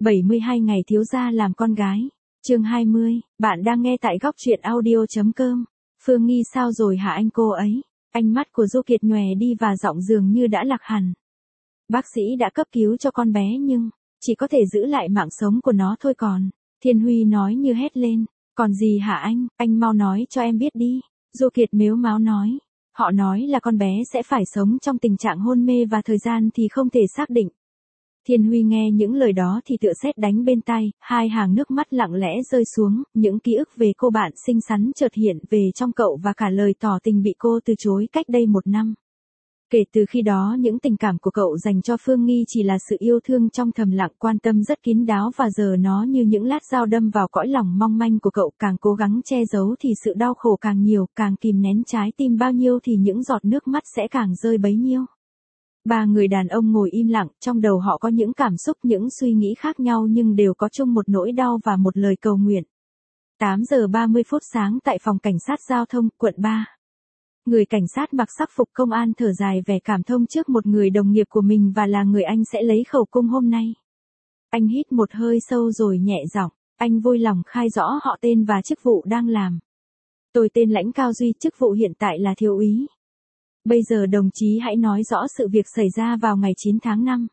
72 ngày thiếu gia làm con gái. Chương 20, bạn đang nghe tại góc truyện audio.com. Phương Nghi sao rồi hả anh cô ấy? Ánh mắt của Du Kiệt nhòe đi và giọng dường như đã lạc hẳn. Bác sĩ đã cấp cứu cho con bé nhưng chỉ có thể giữ lại mạng sống của nó thôi còn. Thiên Huy nói như hét lên. Còn gì hả anh mau nói cho em biết đi. Du Kiệt mếu máo nói. Họ nói là con bé sẽ phải sống trong tình trạng hôn mê và thời gian thì không thể xác định. Thiên Huy nghe những lời đó thì tựa sét đánh bên tai, hai hàng nước mắt lặng lẽ rơi xuống, những ký ức về cô bạn xinh xắn chợt hiện về trong cậu và cả lời tỏ tình bị cô từ chối cách đây 1 năm. Kể từ khi đó những tình cảm của cậu dành cho Phương Nghi chỉ là sự yêu thương trong thầm lặng quan tâm rất kín đáo và giờ nó như những lát dao đâm vào cõi lòng mong manh của cậu càng cố gắng che giấu thì sự đau khổ càng nhiều, càng kìm nén trái tim bao nhiêu thì những giọt nước mắt sẽ càng rơi bấy nhiêu. Ba người đàn ông ngồi im lặng, trong đầu họ có những cảm xúc, những suy nghĩ khác nhau nhưng đều có chung một nỗi đau và một lời cầu nguyện. 8 giờ 30 phút sáng tại phòng cảnh sát giao thông, quận 3. Người cảnh sát mặc sắc phục công an thở dài vẻ cảm thông trước một người đồng nghiệp của mình và là người anh sẽ lấy khẩu cung hôm nay. Anh hít một hơi sâu rồi nhẹ giọng, anh vui lòng khai rõ họ tên và chức vụ đang làm. Tôi tên Lãnh Cao Duy, chức vụ hiện tại là thiếu úy. Bây giờ đồng chí hãy nói rõ sự việc xảy ra vào ngày 9 tháng 5.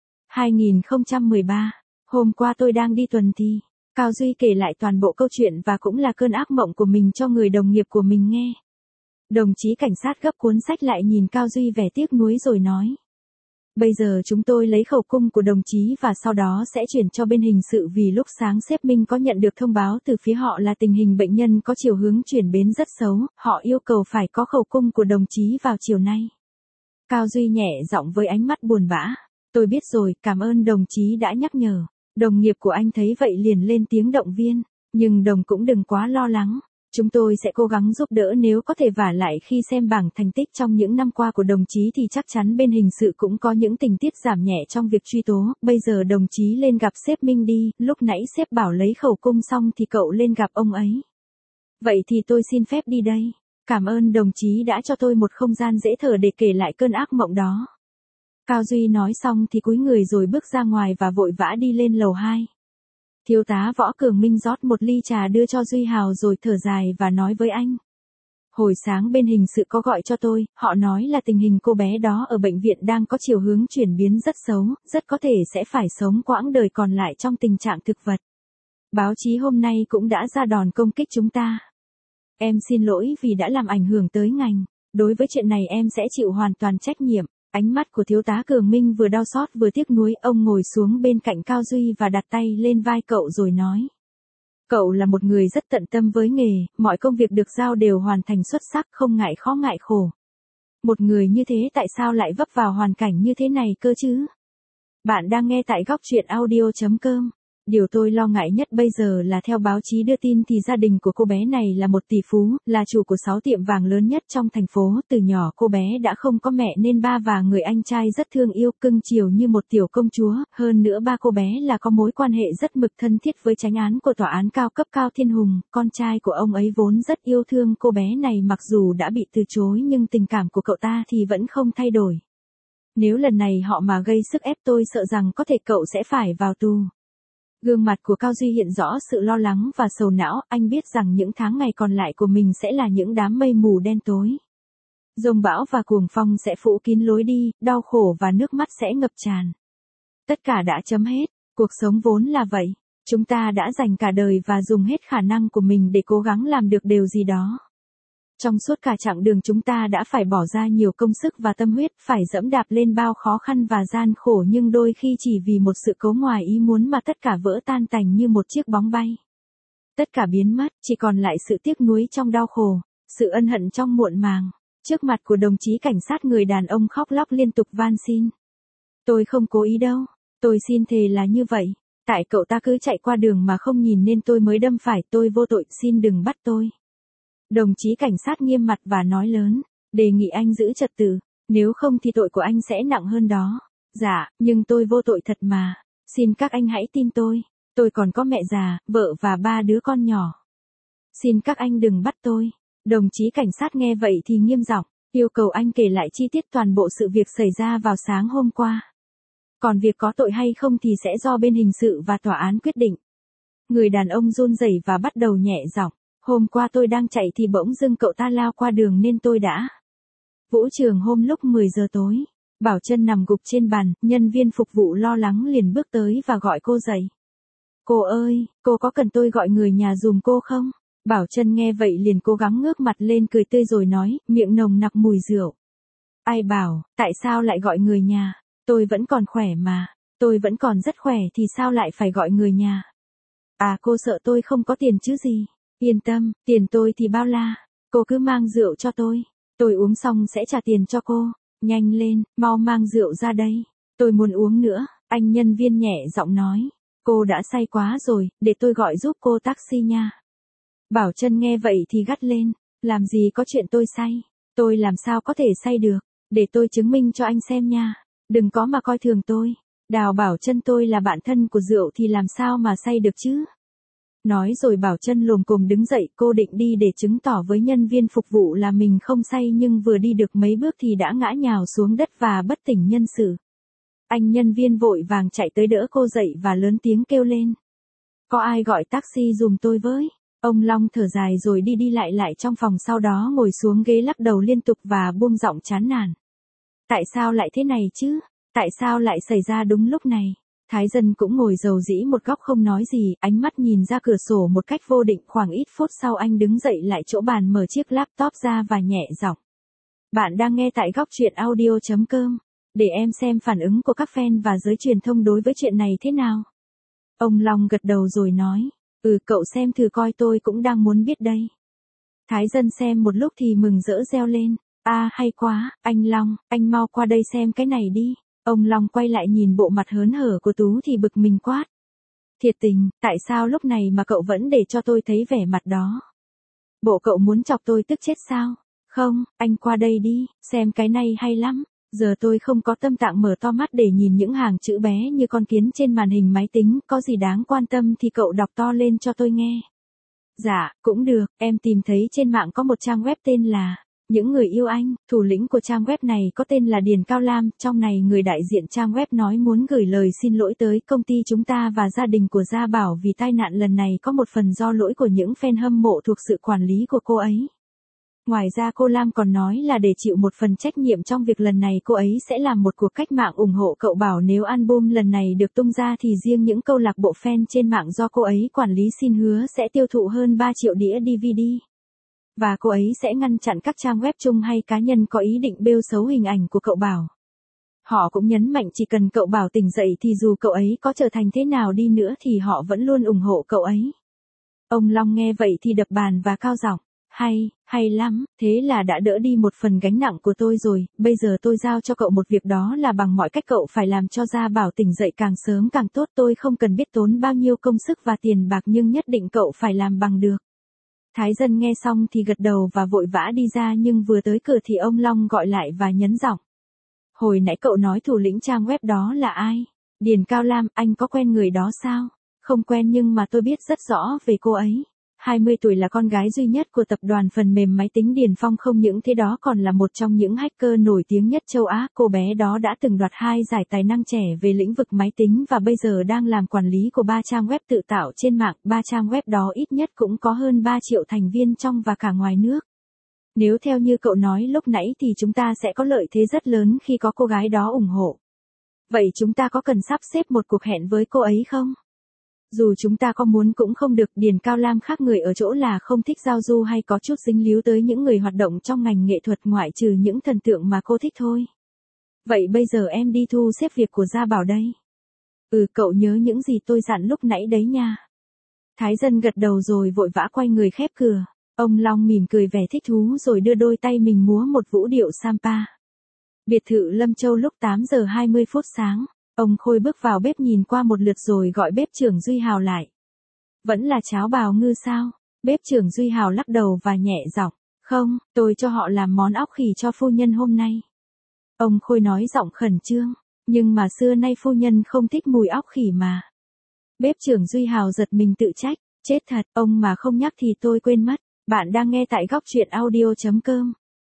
2013. Hôm qua tôi đang đi tuần thì. Cao Duy kể lại toàn bộ câu chuyện và cũng là cơn ác mộng của mình cho người đồng nghiệp của mình nghe. Đồng chí cảnh sát gấp cuốn sách lại nhìn Cao Duy vẻ tiếc nuối rồi nói. Bây giờ chúng tôi lấy khẩu cung của đồng chí và sau đó sẽ chuyển cho bên hình sự vì lúc sáng sếp Minh có nhận được thông báo từ phía họ là tình hình bệnh nhân có chiều hướng chuyển biến rất xấu, họ yêu cầu phải có khẩu cung của đồng chí vào chiều nay. Cao Duy nhẹ giọng với ánh mắt buồn bã. Tôi biết rồi, cảm ơn đồng chí đã nhắc nhở. Đồng nghiệp của anh thấy vậy liền lên tiếng động viên, nhưng đồng cũng đừng quá lo lắng. Chúng tôi sẽ cố gắng giúp đỡ nếu có thể vả lại khi xem bảng thành tích trong những năm qua của đồng chí thì chắc chắn bên hình sự cũng có những tình tiết giảm nhẹ trong việc truy tố. Bây giờ đồng chí lên gặp sếp Minh đi, lúc nãy sếp bảo lấy khẩu cung xong thì cậu lên gặp ông ấy. Vậy thì tôi xin phép đi đây. Cảm ơn đồng chí đã cho tôi một không gian dễ thở để kể lại cơn ác mộng đó. Cao Duy nói xong thì cúi người rồi bước ra ngoài và vội vã đi lên lầu 2. Thiếu tá Võ Cường Minh rót một ly trà đưa cho Duy Hào rồi thở dài và nói với anh. Hồi sáng bên hình sự có gọi cho tôi, họ nói là tình hình cô bé đó ở bệnh viện đang có chiều hướng chuyển biến rất xấu, rất có thể sẽ phải sống quãng đời còn lại trong tình trạng thực vật. Báo chí hôm nay cũng đã ra đòn công kích chúng ta. Em xin lỗi vì đã làm ảnh hưởng tới ngành, đối với chuyện này em sẽ chịu hoàn toàn trách nhiệm. Ánh mắt của thiếu tá Cường Minh vừa đau xót vừa tiếc nuối, ông ngồi xuống bên cạnh Cao Duy và đặt tay lên vai cậu rồi nói. Cậu là một người rất tận tâm với nghề, mọi công việc được giao đều hoàn thành xuất sắc, không ngại khó ngại khổ. Một người như thế tại sao lại vấp vào hoàn cảnh như thế này cơ chứ? Bạn đang nghe tại góc truyện audio.com. Điều tôi lo ngại nhất bây giờ là theo báo chí đưa tin thì gia đình của cô bé này là một tỷ phú, là chủ của 6 tiệm vàng lớn nhất trong thành phố. Từ nhỏ cô bé đã không có mẹ nên ba và người anh trai rất thương yêu, cưng chiều như một tiểu công chúa. Hơn nữa ba cô bé là có mối quan hệ rất mực thân thiết với chánh án của tòa án cao cấp Cao Thiên Hùng. Con trai của ông ấy vốn rất yêu thương cô bé này, mặc dù đã bị từ chối nhưng tình cảm của cậu ta thì vẫn không thay đổi. Nếu lần này họ mà gây sức ép tôi sợ rằng có thể cậu sẽ phải vào tù. Gương mặt của Cao Duy hiện rõ sự lo lắng và sầu não, anh biết rằng những tháng ngày còn lại của mình sẽ là những đám mây mù đen tối. Dông bão và cuồng phong sẽ phủ kín lối đi, đau khổ và nước mắt sẽ ngập tràn. Tất cả đã chấm hết, cuộc sống vốn là vậy, chúng ta đã dành cả đời và dùng hết khả năng của mình để cố gắng làm được điều gì đó. Trong suốt cả chặng đường chúng ta đã phải bỏ ra nhiều công sức và tâm huyết, phải dẫm đạp lên bao khó khăn và gian khổ nhưng đôi khi chỉ vì một sự cố ngoài ý muốn mà tất cả vỡ tan tành như một chiếc bóng bay. Tất cả biến mất, chỉ còn lại sự tiếc nuối trong đau khổ, sự ân hận trong muộn màng. Trước mặt của đồng chí cảnh sát người đàn ông khóc lóc liên tục van xin. Tôi không cố ý đâu, tôi xin thề là như vậy. Tại cậu ta cứ chạy qua đường mà không nhìn nên tôi mới đâm phải, tôi vô tội, xin đừng bắt tôi. Đồng chí cảnh sát nghiêm mặt và nói lớn, đề nghị anh giữ trật tự, nếu không thì tội của anh sẽ nặng hơn đó. Dạ, nhưng tôi vô tội thật mà, xin các anh hãy tin tôi còn có mẹ già, vợ và 3 đứa con nhỏ. Xin các anh đừng bắt tôi. Đồng chí cảnh sát nghe vậy thì nghiêm giọng, yêu cầu anh kể lại chi tiết toàn bộ sự việc xảy ra vào sáng hôm qua. Còn việc có tội hay không thì sẽ do bên hình sự và tòa án quyết định. Người đàn ông run rẩy và bắt đầu nhẹ giọng. Hôm qua tôi đang chạy thì bỗng dưng cậu ta lao qua đường nên tôi đã. Vũ trường hôm lúc 10 giờ tối. Bảo Trân nằm gục trên bàn, nhân viên phục vụ lo lắng liền bước tới và gọi cô dậy. Cô ơi, cô có cần tôi gọi người nhà giùm cô không? Bảo Trân nghe vậy liền cố gắng ngước mặt lên cười tươi rồi nói, miệng nồng nặc mùi rượu. Ai bảo, tại sao lại gọi người nhà? Tôi vẫn còn khỏe mà. Tôi vẫn còn rất khỏe thì sao lại phải gọi người nhà? À, cô sợ tôi không có tiền chứ gì? Yên tâm, tiền tôi thì bao la. Cô cứ mang rượu cho tôi. Tôi uống xong sẽ trả tiền cho cô. Nhanh lên, mau mang rượu ra đây. Tôi muốn uống nữa, anh nhân viên nhẹ giọng nói. Cô đã say quá rồi, để tôi gọi giúp cô taxi nha. Bảo Trân nghe vậy thì gắt lên. Làm gì có chuyện tôi say. Tôi làm sao có thể say được. Để tôi chứng minh cho anh xem nha. Đừng có mà coi thường tôi. Đào Bảo Trân tôi là bạn thân của rượu thì làm sao mà say được chứ. Nói rồi Bảo Trân lồm cồm đứng dậy, cô định đi để chứng tỏ với nhân viên phục vụ là mình không say, nhưng vừa đi được mấy bước thì đã ngã nhào xuống đất và bất tỉnh nhân sự. Anh nhân viên vội vàng chạy tới đỡ cô dậy và lớn tiếng kêu lên. Có ai gọi taxi giùm tôi với? Ông Long thở dài rồi đi lại trong phòng, sau đó ngồi xuống ghế lắc đầu liên tục và buông giọng chán nản. Tại sao lại thế này chứ? Tại sao lại xảy ra đúng lúc này? Thái Dân cũng ngồi rầu rĩ một góc không nói gì, ánh mắt nhìn ra cửa sổ một cách vô định. Khoảng ít phút sau anh đứng dậy lại chỗ bàn, mở chiếc laptop ra và nhẹ giọng. Bạn đang nghe tại góc truyện audio.com. Để em xem phản ứng của các fan và giới truyền thông đối với chuyện này thế nào. Ông Long gật đầu rồi nói. Cậu xem thử coi, tôi cũng đang muốn biết đây. Thái Dân xem một lúc thì mừng rỡ reo lên. Hay quá, anh Long, anh mau qua đây xem cái này đi. Ông Long quay lại nhìn bộ mặt hớn hở của Tú thì bực mình quát. Thiệt tình, tại sao lúc này mà cậu vẫn để cho tôi thấy vẻ mặt đó? Bộ cậu muốn chọc tôi tức chết sao? Không, anh qua đây đi, xem cái này hay lắm. Giờ tôi không có tâm trạng mở to mắt để nhìn những hàng chữ bé như con kiến trên màn hình máy tính, có gì đáng quan tâm thì cậu đọc to lên cho tôi nghe. Dạ, cũng được, em tìm thấy trên mạng có một trang web tên là Những Người Yêu Anh. Thủ lĩnh của trang web này có tên là Điền Cao Lam. Trong này người đại diện trang web nói muốn gửi lời xin lỗi tới công ty chúng ta và gia đình của Gia Bảo vì tai nạn lần này có một phần do lỗi của những fan hâm mộ thuộc sự quản lý của cô ấy. Ngoài ra cô Lam còn nói là để chịu một phần trách nhiệm trong việc lần này cô ấy sẽ làm một cuộc cách mạng ủng hộ cậu Bảo nếu album lần này được tung ra, thì riêng những câu lạc bộ fan trên mạng do cô ấy quản lý xin hứa sẽ tiêu thụ hơn 3 triệu đĩa DVD. Và cô ấy sẽ ngăn chặn các trang web chung hay cá nhân có ý định bêu xấu hình ảnh của cậu Bảo. Họ cũng nhấn mạnh chỉ cần cậu Bảo tỉnh dậy thì dù cậu ấy có trở thành thế nào đi nữa thì họ vẫn luôn ủng hộ cậu ấy. Ông Long nghe vậy thì đập bàn và cao giọng. Hay lắm, thế là đã đỡ đi một phần gánh nặng của tôi rồi. Bây giờ tôi giao cho cậu một việc, đó là bằng mọi cách cậu phải làm cho Gia Bảo tỉnh dậy càng sớm càng tốt. Tôi không cần biết tốn bao nhiêu công sức và tiền bạc, nhưng nhất định cậu phải làm bằng được. Thái Dân nghe xong thì gật đầu và vội vã đi ra, nhưng vừa tới cửa thì ông Long gọi lại và nhấn giọng. Hồi nãy cậu nói thủ lĩnh trang web đó là ai? Điền Cao Lam, anh có quen người đó sao? Không quen, nhưng mà tôi biết rất rõ về cô ấy. 20 tuổi, là con gái duy nhất của tập đoàn phần mềm máy tính Điền Phong. Không những thế đó còn là một trong những hacker nổi tiếng nhất châu Á. Cô bé đó đã từng đoạt 2 giải tài năng trẻ về lĩnh vực máy tính và bây giờ đang làm quản lý của 3 trang web tự tạo trên mạng. 3 trang web đó ít nhất cũng có hơn 3 triệu thành viên trong và cả ngoài nước. Nếu theo như cậu nói lúc nãy thì chúng ta sẽ có lợi thế rất lớn khi có cô gái đó ủng hộ. Vậy chúng ta có cần sắp xếp một cuộc hẹn với cô ấy không? Dù chúng ta có muốn cũng không được. Điền Cao Lam khác người ở chỗ là không thích giao du hay có chút dính líu tới những người hoạt động trong ngành nghệ thuật, ngoại trừ những thần tượng mà cô thích thôi. Vậy bây giờ em đi thu xếp việc của Gia Bảo đây. Cậu nhớ những gì tôi dặn lúc nãy đấy nha. Thái Dân gật đầu rồi vội vã quay người khép cửa. Ông Long mỉm cười vẻ thích thú rồi đưa đôi tay mình múa một vũ điệu Sampa. Biệt thự Lâm Châu lúc 8 giờ 20 phút sáng. Ông Khôi bước vào bếp nhìn qua một lượt rồi gọi bếp trưởng Duy Hào lại. Vẫn là cháo bào ngư sao? Bếp trưởng Duy Hào lắc đầu và nhẹ giọng. Không, tôi cho họ làm món óc khỉ cho phu nhân hôm nay. Ông Khôi nói giọng khẩn trương. Nhưng mà xưa nay phu nhân không thích mùi óc khỉ mà. Bếp trưởng Duy Hào giật mình tự trách. Chết thật, ông mà không nhắc thì tôi quên mất. Bạn đang nghe tại góc truyện audio.com.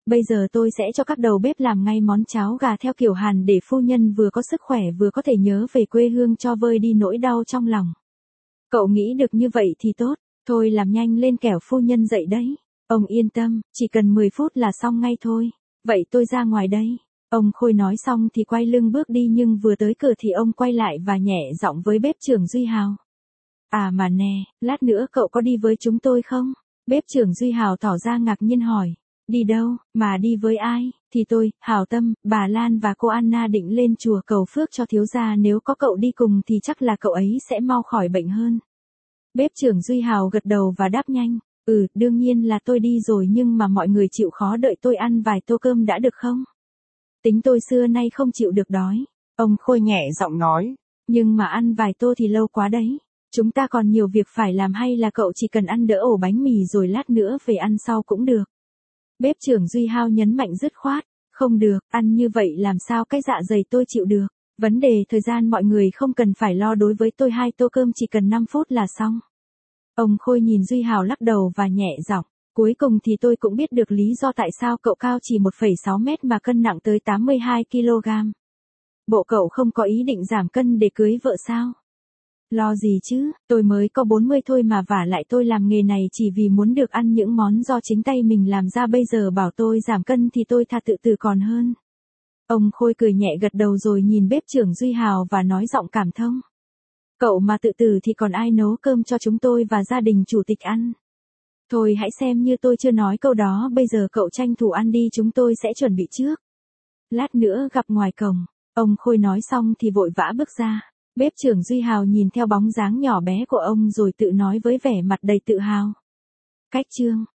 Bây giờ tôi sẽ cho các đầu bếp làm ngay món cháo gà theo kiểu Hàn để phu nhân vừa có sức khỏe vừa có thể nhớ về quê hương cho vơi đi nỗi đau trong lòng. Cậu nghĩ được như vậy thì tốt, thôi làm nhanh lên kẻo phu nhân dậy đấy. Ông yên tâm, chỉ cần 10 phút là xong ngay thôi. Vậy tôi ra ngoài đây. Ông Khôi nói xong thì quay lưng bước đi nhưng vừa tới cửa thì ông quay lại và nhẹ giọng với bếp trưởng Duy Hào. À mà nè, lát nữa cậu có đi với chúng tôi không? Bếp trưởng Duy Hào tỏ ra ngạc nhiên hỏi. Đi đâu, mà đi với ai? Thì tôi, Hào Tâm, bà Lan và cô Anna định lên chùa cầu phước cho thiếu gia, nếu có cậu đi cùng thì chắc là cậu ấy sẽ mau khỏi bệnh hơn. Bếp trưởng Duy Hào gật đầu và đáp nhanh. Đương nhiên là tôi đi rồi nhưng mà mọi người chịu khó đợi tôi ăn vài tô cơm đã được không? Tính tôi xưa nay không chịu được đói. Ông Khôi nhẹ giọng nói. Nhưng mà ăn vài tô thì lâu quá đấy. Chúng ta còn nhiều việc phải làm hay là cậu chỉ cần ăn đỡ ổ bánh mì rồi lát nữa về ăn sau cũng được. Bếp trưởng Duy Hào nhấn mạnh dứt khoát. Không được, ăn như vậy làm sao cái dạ dày tôi chịu được. Vấn đề thời gian mọi người không cần phải lo, đối với tôi 2 tô cơm chỉ cần 5 phút là xong. Ông Khôi nhìn Duy Hào lắc đầu và nhẹ giọng. Cuối cùng thì tôi cũng biết được lý do tại sao cậu cao chỉ 1,6 mét mà cân nặng tới 82 kg. Bộ cậu không có ý định giảm cân để cưới vợ sao? Lo gì chứ, tôi mới có 40 thôi mà, vả lại tôi làm nghề này chỉ vì muốn được ăn những món do chính tay mình làm ra, bây giờ bảo tôi giảm cân thì tôi thà tự tử còn hơn. Ông Khôi cười nhẹ gật đầu rồi nhìn bếp trưởng Duy Hào và nói giọng cảm thông. Cậu mà tự tử thì còn ai nấu cơm cho chúng tôi và gia đình chủ tịch ăn. Thôi hãy xem như tôi chưa nói câu đó, bây giờ cậu tranh thủ ăn đi, chúng tôi sẽ chuẩn bị trước. Lát nữa gặp ngoài cổng. Ông Khôi nói xong thì vội vã bước ra. Bếp trưởng Duy Hào nhìn theo bóng dáng nhỏ bé của ông rồi tự nói với vẻ mặt đầy tự hào. Cách chương